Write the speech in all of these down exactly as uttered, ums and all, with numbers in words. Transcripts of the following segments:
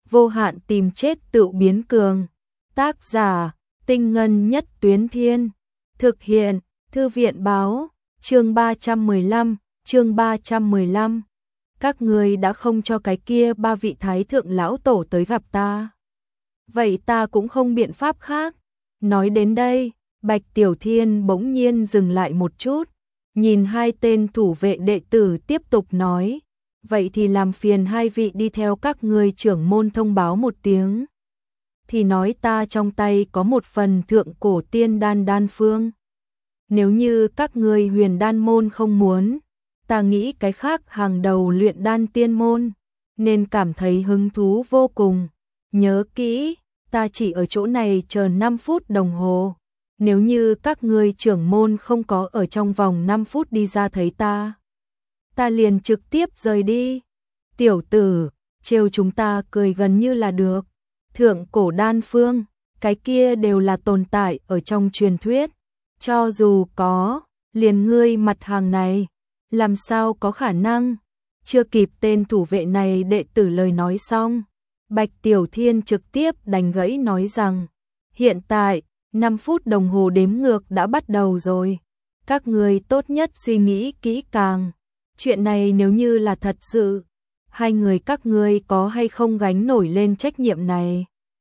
vô hạn tìm chết tự biến cường. Tác giả, Tinh Ngân Nhất Tuyến Thiên. Thực hiện, Thư viện Báo. Chương ba trăm mười lăm, chương ba trăm mười lăm. Các ngươi đã không cho cái kia ba vị thái thượng lão tổ tới gặp ta. Vậy ta cũng không biện pháp khác. Nói đến đây, Bạch Tiểu Thiên bỗng nhiên dừng lại một chút, nhìn hai tên thủ vệ đệ tử tiếp tục nói, vậy thì làm phiền hai vị đi theo các ngươi trưởng môn thông báo một tiếng. Thì nói ta trong tay có một phần thượng cổ tiên đan đan phương. Nếu như các ngươi huyền đan môn không muốn, ta nghĩ cái khác hàng đầu luyện đan tiên môn, nên cảm thấy hứng thú vô cùng. Nhớ kỹ, ta chỉ ở chỗ này chờ năm phút đồng hồ. Nếu như các ngươi trưởng môn không có ở trong vòng năm phút đi ra thấy ta, ta liền trực tiếp rời đi. Tiểu tử, trêu chúng ta cười gần như là được. Thượng cổ đan phương, cái kia đều là tồn tại ở trong truyền thuyết. Cho dù có, liền ngươi mặt hàng này, làm sao có khả năng? Chưa kịp tên thủ vệ này đệ tử lời nói xong, Bạch Tiểu Thiên trực tiếp đánh gãy nói rằng, hiện tại, năm phút đồng hồ đếm ngược đã bắt đầu rồi. Các ngươi tốt nhất suy nghĩ kỹ càng. Chuyện này nếu như là thật sự, hai người các ngươi có hay không gánh nổi lên trách nhiệm này?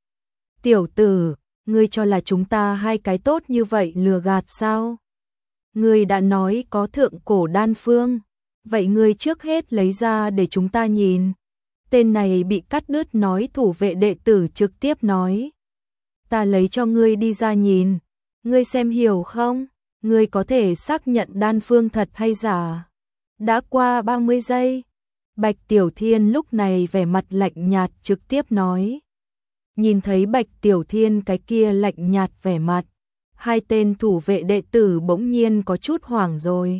Tiểu tử, ngươi cho là chúng ta hai cái tốt như vậy lừa gạt sao? Ngươi đã nói có thượng cổ đan phương, vậy ngươi trước hết lấy ra để chúng ta nhìn. Tên này bị cắt đứt nói thủ vệ đệ tử trực tiếp nói. Ta lấy cho ngươi đi ra nhìn, ngươi xem hiểu không? Ngươi có thể xác nhận đan phương thật hay giả? Đã qua ba mươi giây, Bạch Tiểu Thiên lúc này vẻ mặt lạnh nhạt trực tiếp nói. Nhìn thấy Bạch Tiểu Thiên cái kia lạnh nhạt vẻ mặt, hai tên thủ vệ đệ tử bỗng nhiên có chút hoảng rồi.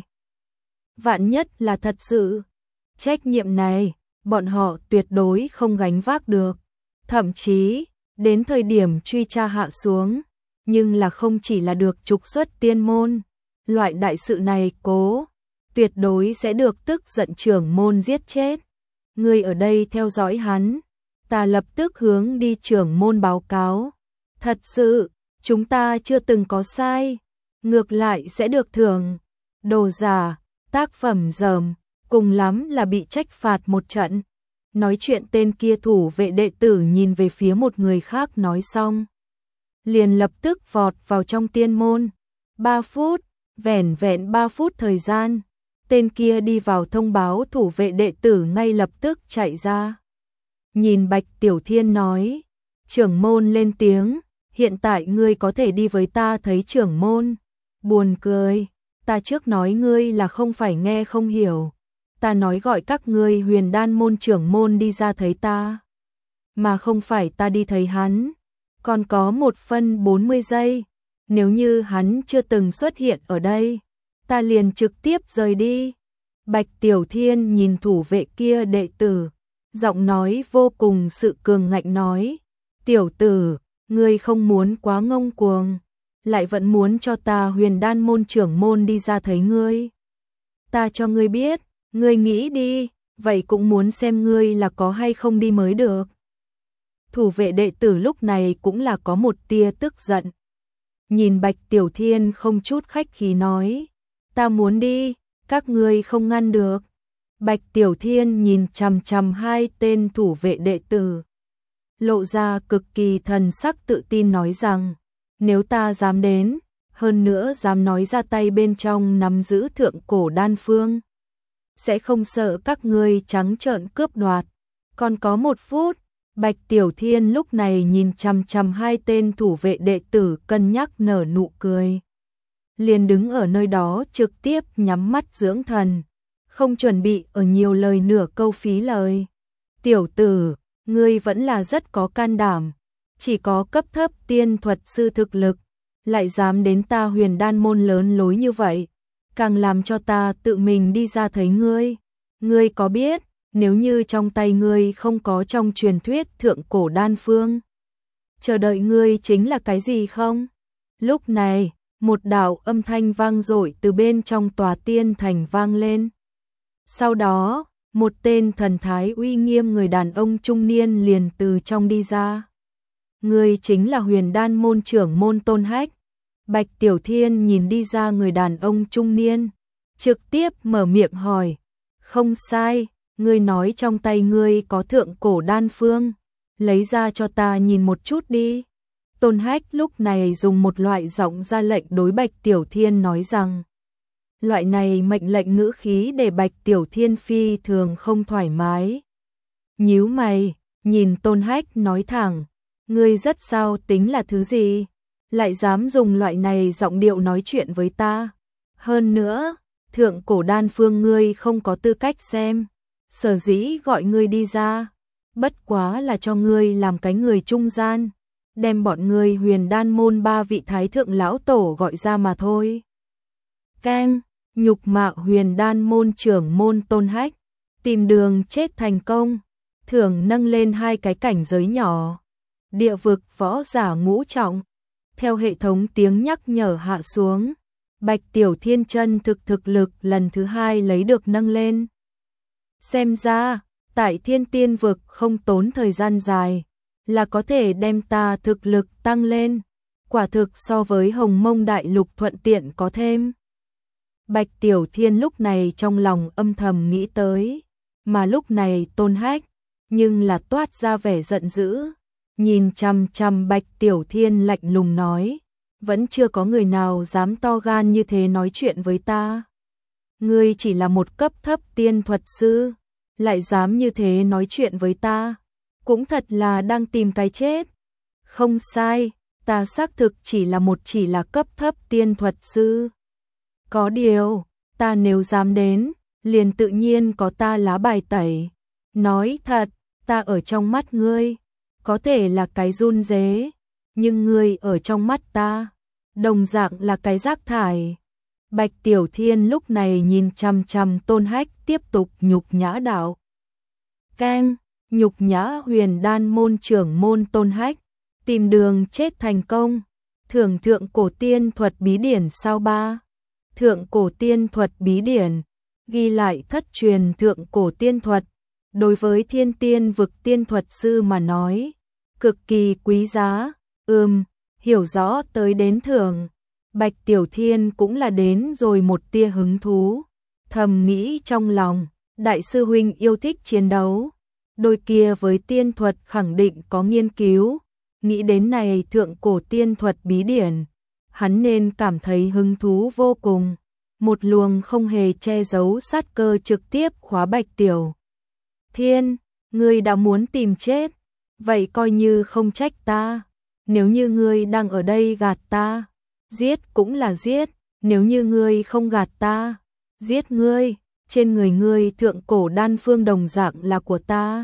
Vạn nhất là thật sự, trách nhiệm này, bọn họ tuyệt đối không gánh vác được. Thậm chí, đến thời điểm truy tra hạ xuống, nhưng là không chỉ là được trục xuất tiên môn, loại đại sự này cố, tuyệt đối sẽ được tức giận trưởng môn giết chết. Ngươi ở đây theo dõi hắn, ta lập tức hướng đi trưởng môn báo cáo. Thật sự, chúng ta chưa từng có sai, ngược lại sẽ được thưởng. Đồ giả, tác phẩm dởm, cùng lắm là bị trách phạt một trận. Nói chuyện tên kia thủ vệ đệ tử nhìn về phía một người khác nói xong, liền lập tức vọt vào trong tiên môn. Ba phút, vẻn vẹn ba phút thời gian, tên kia đi vào thông báo thủ vệ đệ tử ngay lập tức chạy ra. Nhìn Bạch Tiểu Thiên nói, trưởng môn lên tiếng, hiện tại ngươi có thể đi với ta thấy trưởng môn. Buồn cười, ta trước nói ngươi là không phải nghe không hiểu. Ta nói gọi các ngươi huyền đan môn trưởng môn đi ra thấy ta, mà không phải ta đi thấy hắn. Còn có một phân bốn mươi giây, nếu như hắn chưa từng xuất hiện ở đây, ta liền trực tiếp rời đi. Bạch Tiểu Thiên nhìn thủ vệ kia đệ tử, giọng nói vô cùng sự cường ngạnh nói, tiểu tử, ngươi không muốn quá ngông cuồng, lại vẫn muốn cho ta huyền đan môn trưởng môn đi ra thấy ngươi. Ta cho ngươi biết, ngươi nghĩ đi, vậy cũng muốn xem ngươi là có hay không đi mới được. Thủ vệ đệ tử lúc này cũng là có một tia tức giận. Nhìn Bạch Tiểu Thiên không chút khách khí nói, ta muốn đi, các ngươi không ngăn được. Bạch Tiểu Thiên nhìn chằm chằm hai tên thủ vệ đệ tử, lộ ra cực kỳ thần sắc tự tin nói rằng, nếu ta dám đến, hơn nữa dám nói ra tay bên trong nắm giữ thượng cổ đan phương, sẽ không sợ các ngươi trắng trợn cướp đoạt. Còn có một phút, Bạch Tiểu Thiên lúc này nhìn chằm chằm hai tên thủ vệ đệ tử cân nhắc nở nụ cười. Liền đứng ở nơi đó trực tiếp nhắm mắt dưỡng thần, không chuẩn bị ở nhiều lời nửa câu phí lời. Tiểu tử, ngươi vẫn là rất có can đảm, chỉ có cấp thấp tiên thuật sư thực lực, lại dám đến ta huyền đan môn lớn lối như vậy, càng làm cho ta tự mình đi ra thấy ngươi. Ngươi có biết, nếu như trong tay ngươi không có trong truyền thuyết thượng cổ đan phương, chờ đợi ngươi chính là cái gì không? Lúc này, một đạo âm thanh vang dội từ bên trong tòa tiên thành vang lên. Sau đó, một tên thần thái uy nghiêm người đàn ông trung niên liền từ trong đi ra. Người chính là Huyền Đan môn trưởng môn Tôn Hách. Bạch Tiểu Thiên nhìn đi ra người đàn ông trung niên, trực tiếp mở miệng hỏi, không sai, ngươi nói trong tay ngươi có thượng cổ đan phương, lấy ra cho ta nhìn một chút đi. Tôn Hách lúc này dùng một loại giọng ra lệnh đối Bạch Tiểu Thiên nói rằng, loại này mệnh lệnh ngữ khí để Bạch Tiểu Thiên phi thường không thoải mái. Nhíu mày, nhìn Tôn Hách nói thẳng, ngươi rất sao tính là thứ gì, lại dám dùng loại này giọng điệu nói chuyện với ta. Hơn nữa, thượng cổ đan phương ngươi không có tư cách xem, sở dĩ gọi ngươi đi ra, bất quá là cho ngươi làm cái người trung gian, đem bọn ngươi Huyền Đan môn ba vị thái thượng lão tổ gọi ra mà thôi. Keng, nhục mạ Huyền Đan môn trưởng môn Tôn Hách, tìm đường chết thành công, thưởng nâng lên hai cái cảnh giới nhỏ. Địa vực võ giả ngũ trọng. Theo hệ thống tiếng nhắc nhở hạ xuống, Bạch Tiểu Thiên chân thực thực lực lần thứ hai lấy được nâng lên. Xem ra, tại Thiên Tiên vực không tốn thời gian dài, là có thể đem ta thực lực tăng lên, quả thực so với Hồng Mông Đại Lục thuận tiện có thêm. Bạch Tiểu Thiên lúc này trong lòng âm thầm nghĩ tới, mà lúc này Tôn Hách, nhưng là toát ra vẻ giận dữ, nhìn chằm chằm Bạch Tiểu Thiên lạnh lùng nói, vẫn chưa có người nào dám to gan như thế nói chuyện với ta. Ngươi chỉ là một cấp thấp tiên thuật sư, lại dám như thế nói chuyện với ta, cũng thật là đang tìm cái chết. Không sai, ta xác thực chỉ là một chỉ là cấp thấp tiên thuật sư. Có điều, ta nếu dám đến, liền tự nhiên có ta lá bài tẩy. Nói thật, ta ở trong mắt ngươi, có thể là cái run rế, nhưng ngươi ở trong mắt ta, đồng dạng là cái rác thải. Bạch Tiểu Thiên lúc này nhìn chằm chằm Tôn Hách tiếp tục nhục nhã đạo. Keng, nhục nhã Huyền Đan môn trưởng môn Tôn Hách, tìm đường chết thành công, thưởng thượng cổ tiên thuật bí điển sao ba. Thượng cổ tiên thuật bí điển, ghi lại thất truyền thượng cổ tiên thuật, đối với Thiên Tiên vực tiên thuật sư mà nói, cực kỳ quý giá. Ừm, hiểu rõ tới đến thưởng. Bạch Tiểu Thiên cũng là đến rồi một tia hứng thú, thầm nghĩ trong lòng, đại sư huynh yêu thích chiến đấu, đôi kia với tiên thuật khẳng định có nghiên cứu, nghĩ đến này thượng cổ tiên thuật bí điển, hắn nên cảm thấy hứng thú vô cùng. Một luồng không hề che giấu sát cơ trực tiếp khóa Bạch Tiểu Thiên, ngươi đã muốn tìm chết, vậy coi như không trách ta, nếu như ngươi đang ở đây gạt ta, giết cũng là giết, nếu như ngươi không gạt ta, giết ngươi, trên người ngươi thượng cổ đan phương đồng dạng là của ta.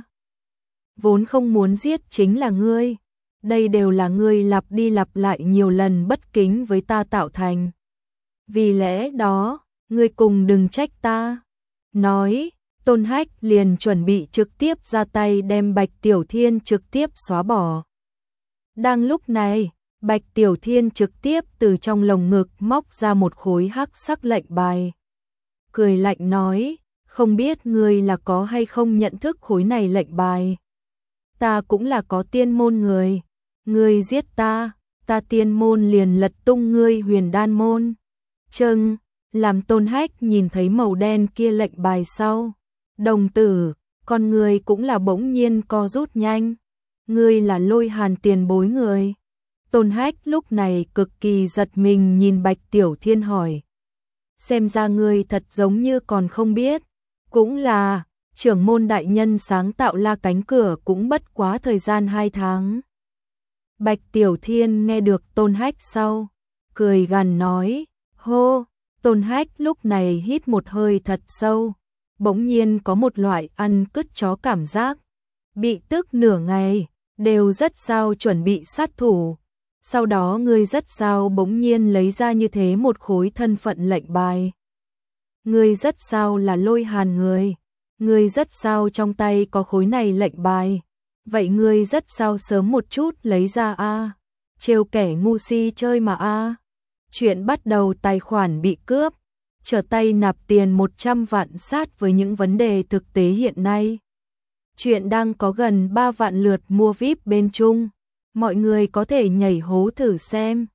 Vốn không muốn giết chính là ngươi, đây đều là ngươi lặp đi lặp lại nhiều lần bất kính với ta tạo thành. Vì lẽ đó, ngươi cùng đừng trách ta. Nói, Tôn Hách liền chuẩn bị trực tiếp ra tay đem Bạch Tiểu Thiên trực tiếp xóa bỏ. Đang lúc này, Bạch Tiểu Thiên trực tiếp từ trong lồng ngực móc ra một khối hắc sắc lệnh bài. Cười lạnh nói, không biết ngươi là có hay không nhận thức khối này lệnh bài. Ta cũng là có tiên môn người, ngươi giết ta, ta tiên môn liền lật tung ngươi Huyền Đan môn. Chừng, làm Tôn Hách nhìn thấy màu đen kia lệnh bài sau, đồng tử, con người cũng là bỗng nhiên co rút nhanh. Ngươi là Lôi Hàn tiền bối người. Tôn Hách lúc này cực kỳ giật mình nhìn Bạch Tiểu Thiên hỏi. Xem ra ngươi thật giống như còn không biết. Cũng là, trưởng môn đại nhân sáng tạo La Cánh Cửa cũng bất quá thời gian hai tháng. Bạch Tiểu Thiên nghe được Tôn Hách sau, cười gằn nói, hô. Tôn Hách lúc này hít một hơi thật sâu, bỗng nhiên có một loại ăn cứt chó cảm giác, bị tức nửa ngày, đều rất sao chuẩn bị sát thủ. Sau đó ngươi rất sao bỗng nhiên lấy ra như thế một khối thân phận lệnh bài. Ngươi rất sao là Lôi Hàn người, ngươi rất sao trong tay có khối này lệnh bài, vậy ngươi rất sao sớm một chút lấy ra a, trêu kẻ ngu si chơi mà a. Chuyện bắt đầu tài khoản bị cướp, trở tay nạp tiền một trăm vạn sát với những vấn đề thực tế hiện nay. Chuyện đang có gần ba vạn lượt mua vi ai pi bên Trung. Mọi người có thể nhảy hố thử xem.